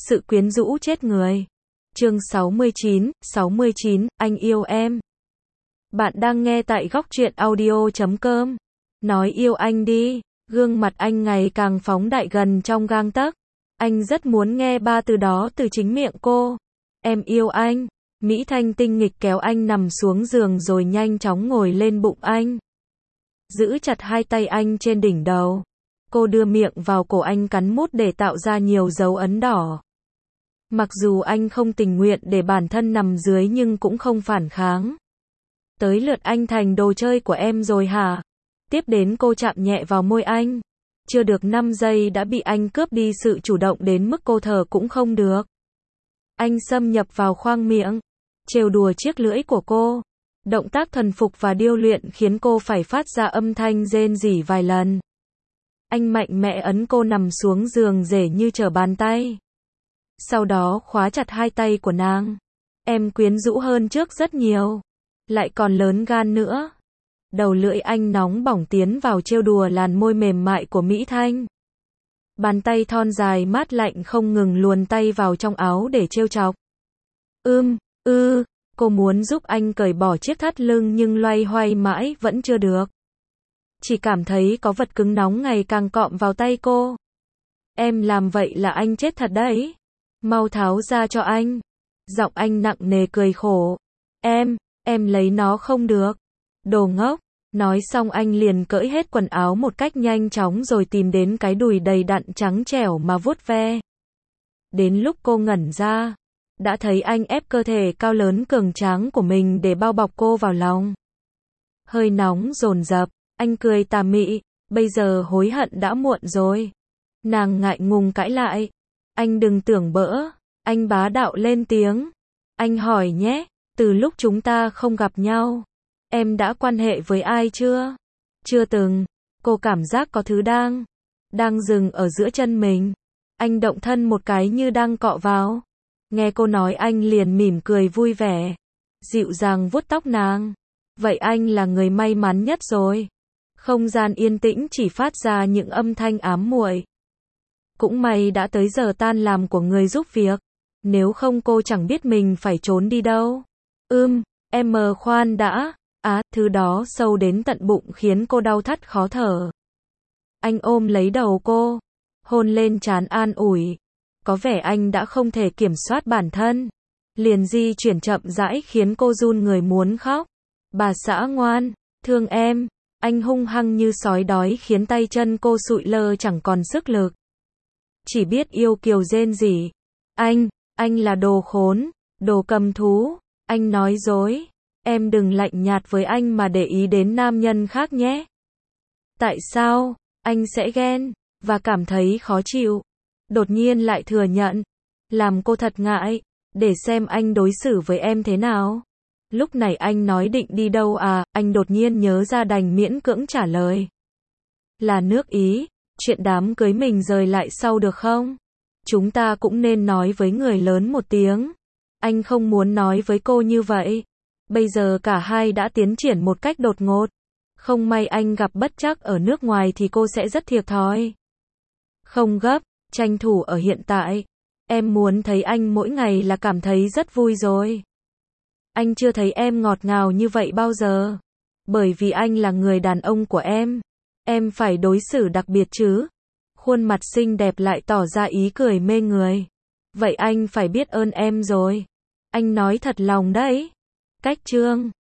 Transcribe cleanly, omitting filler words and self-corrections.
Sự quyến rũ chết người. Chương 69, anh yêu em. Bạn đang nghe tại góc truyện audio.com. Nói yêu anh đi. Gương mặt anh ngày càng phóng đại gần trong gang tấc. Anh rất muốn nghe ba từ đó từ chính miệng cô. Em yêu anh. Mỹ Thanh tinh nghịch kéo anh nằm xuống giường rồi nhanh chóng ngồi lên bụng anh. Giữ chặt hai tay anh trên đỉnh đầu. Cô đưa miệng vào cổ anh cắn mút để tạo ra nhiều dấu ấn đỏ. Mặc dù anh không tình nguyện để bản thân nằm dưới nhưng cũng không phản kháng. Tới lượt anh thành đồ chơi của em rồi hả? Tiếp đến cô chạm nhẹ vào môi anh. Chưa được 5 giây đã bị anh cướp đi sự chủ động đến mức cô thở cũng không được. Anh xâm nhập vào khoang miệng, trêu đùa chiếc lưỡi của cô. Động tác thuần phục và điêu luyện khiến cô phải phát ra âm thanh rên rỉ vài lần. Anh mạnh mẽ ấn cô nằm xuống giường dễ như trở bàn tay. Sau đó khóa chặt hai tay của nàng. Em quyến rũ hơn trước rất nhiều. Lại còn lớn gan nữa. Đầu lưỡi anh nóng bỏng tiến vào trêu đùa làn môi mềm mại của Mỹ Thanh. Bàn tay thon dài mát lạnh không ngừng luồn tay vào trong áo để trêu chọc. Cô muốn giúp anh cởi bỏ chiếc thắt lưng nhưng loay hoay mãi vẫn chưa được. Chỉ cảm thấy có vật cứng nóng ngày càng cọm vào tay cô. Em làm vậy là anh chết thật đấy. Mau tháo ra cho anh. Giọng anh nặng nề cười khổ. Em lấy nó không được. Đồ ngốc. Nói xong anh liền cởi hết quần áo một cách nhanh chóng rồi tìm đến cái đùi đầy đặn trắng trẻo mà vuốt ve. Đến lúc cô ngẩn ra, đã thấy anh ép cơ thể cao lớn cường tráng của mình để bao bọc cô vào lòng. Hơi nóng dồn dập, anh cười tà mị, bây giờ hối hận đã muộn rồi. Nàng ngại ngùng cãi lại. Anh đừng tưởng bỡ, anh bá đạo lên tiếng. Anh hỏi nhé, từ lúc chúng ta không gặp nhau, em đã quan hệ với ai chưa? Chưa từng. Cô cảm giác có thứ đang dừng ở giữa chân mình. Anh động thân một cái như đang cọ vào. Nghe cô nói anh liền mỉm cười vui vẻ, dịu dàng vuốt tóc nàng. Vậy anh là người may mắn nhất rồi. Không gian yên tĩnh chỉ phát ra những âm thanh ám muội. Cũng may đã tới giờ tan làm của người giúp việc. Nếu không cô chẳng biết mình phải trốn đi đâu. Em khoan đã. Thứ đó sâu đến tận bụng khiến cô đau thắt khó thở. Anh ôm lấy đầu cô, hôn lên trán an ủi. Có vẻ anh đã không thể kiểm soát bản thân. Liền di chuyển chậm rãi khiến cô run người muốn khóc. Bà xã ngoan, thương em. Anh hung hăng như sói đói khiến tay chân cô sụi lơ chẳng còn sức lực. Chỉ biết yêu kiều rên rỉ. Anh là đồ khốn, đồ cầm thú. Anh nói dối. Em đừng lạnh nhạt với anh mà để ý đến nam nhân khác nhé. Tại sao? Anh sẽ ghen và cảm thấy khó chịu. Đột nhiên lại thừa nhận. Làm cô thật ngại. Để xem anh đối xử với em thế nào. Lúc này anh nói định đi đâu à? Anh đột nhiên nhớ ra đành miễn cưỡng trả lời. Là nước Ý. Chuyện đám cưới mình rời lại sau được không? Chúng ta cũng nên nói với người lớn một tiếng. Anh không muốn nói với cô như vậy. Bây giờ cả hai đã tiến triển một cách đột ngột. Không may anh gặp bất trắc ở nước ngoài thì cô sẽ rất thiệt thòi. Không gấp, tranh thủ ở hiện tại. Em muốn thấy anh mỗi ngày là cảm thấy rất vui rồi. Anh chưa thấy em ngọt ngào như vậy bao giờ. Bởi vì anh là người đàn ông của em. Em phải đối xử đặc biệt chứ. Khuôn mặt xinh đẹp lại tỏ ra ý cười mê người. Vậy anh phải biết ơn em rồi. Anh nói thật lòng đấy. Cách chương